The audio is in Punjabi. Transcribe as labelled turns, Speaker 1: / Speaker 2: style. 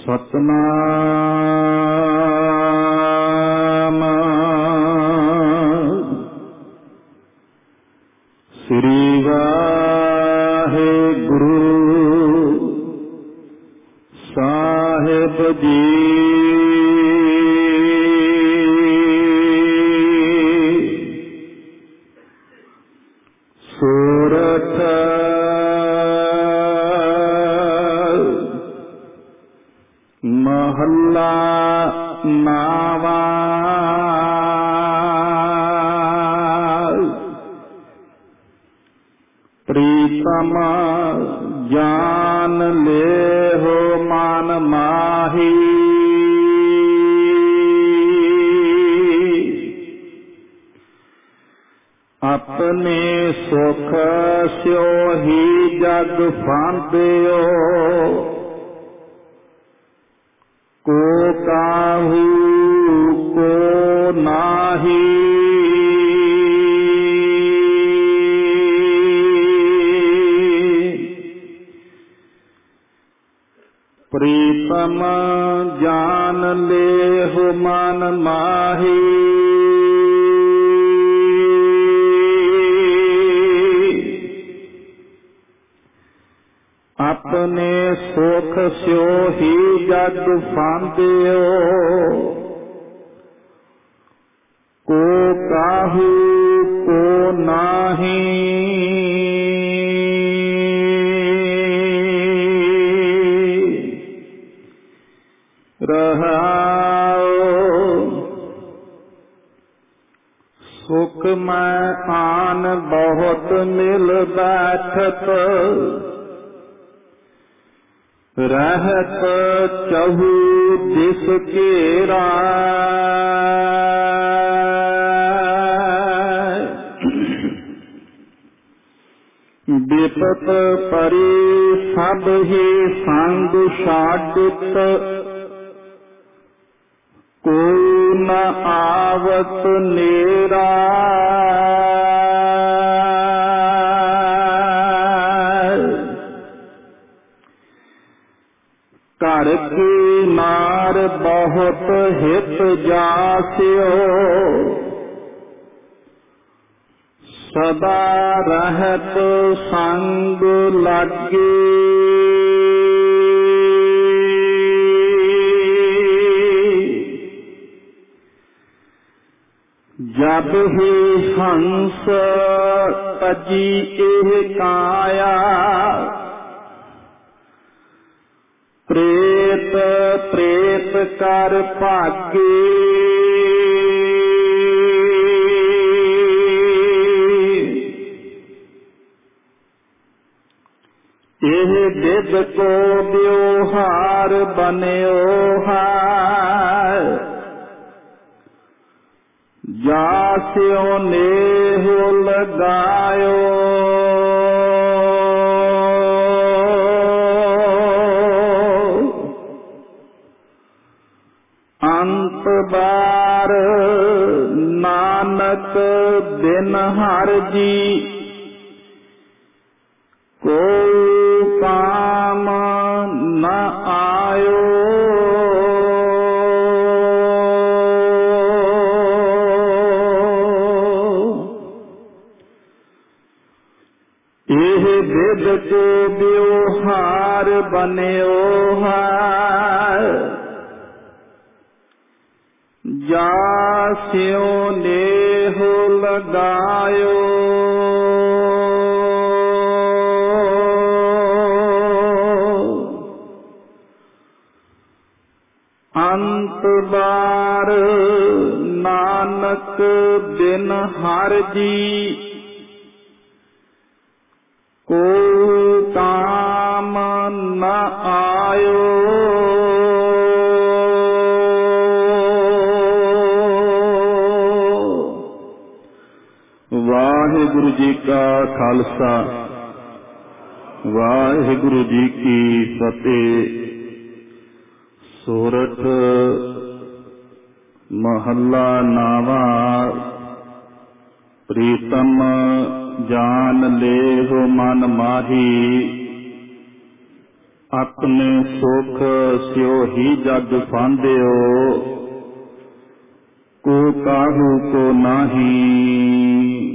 Speaker 1: ਸਤਨਾਮ ਸ੍ਰੀ ਵਾਹਿਗੁਰੂ ਸਾਹਿਬ ਜੀ। ਸੂਰਤ ਮਹੱਲਾ ਨਾਵਾ। ਪ੍ਰੀਤਮ ਜਾਨ ਲੇਹੁ ਮਨ ਮਾਹੀ। ਆਪਣੇ ਸੁਖ ਸਿਉ ਹੀ ਜਗ ਫਾਂਦਿਓ। ਕੋ ਕਾਹੂ ਕੋ ਨਾਹੀ। ਪ੍ਰੀਤਮ ਜਾਨ ਲੇਹੁ ਮਨ ਮਾਹੀ। ਆਪਣੇ ਸੁਖ ਸਿਉ ਹੀ ਜਗ ਫਾਂਦਿਓ। ਕੋ ਕਾਹੂ ਕੋ ਨਾਹੀ। ਰਹਾਉ ਸੁਖ ਮੈਂ ਆਨ ਬਹੁਤ ਮਿਲ ਬੈਠਤ। ਰਹਿਤ ਚਹੂ ਦਿਸ ਘੇਰਾ। ਬਿਪਤ ਪਰੀ ਸਭ ਹੀ ਸੰਗ ਛਾਡਿਤ। ਕੋਈ ਨ ਆਵਤ ਨੇਰਾ। ਘਰ ਕੀ ਨਾਰ ਬਹੁਤ ਹਿਤ ਜਾਸਿਓ। ਸਦਾ ਰਹਿਤ ਸੰਗ ਲਾਗੇ। ਜਬ ਹੀ ਹੰਸ ਤਜੀ ਇਹ ਕਾਇਆ। ਪ੍ਰੇਤ ਪ੍ਰੇਤ ਕਰ ਭਾਗੇ। ਇਹ ਬਿਦ ਕੋ ਵਿਵਹਾਰ ਬਨਿਓ ਹੈ। ਜਾਸਿਓ ਨੇਹੁ ਲਗਾਇਓ। ਅੰਤ ਬਾਰ ਨਾਨਕ ਬਿਨ ਹਰਿ ਜੀ। ਕੋ ਕਾਮ ਨ ਆਇਓ। ਇਹ ਬਿਦ ਕੋ ਵਿਵਹਾਰ ਬਨਿਓ ਹੈ। ਜਾਸਿਓ ਨੇਹੁ ਲਗਾਇਓ। ਅੰਤ ਬਾਰ ਨਾਨਕ ਬਿਨ ਹਰਿ ਜੀ। ਕੋ ਕਾਮ ਨ ਆਇਓ। ਵਾਹਿਗੁਰੂ ਜੀ ਕਾ ਖਾਲਸਾ ਵਾਹਿਗੁਰੂ ਜੀ ਕੀ ਫਤਿਹ। ਸੂਰਤ ਮਹੱਲਾ ਨਾਵਾ। ਪ੍ਰੀਤਮ ਜਾਨ ਲੇਹੁ ਮਨ ਮਾਹੀ। ਆਪਣੇ ਸੁਖ ਸਿਓ ਹੀ ਜਗ ਫਾਂਦਿਓ, ਕੋ ਕਾਹੂ ਕੋ ਨਾਹੀ।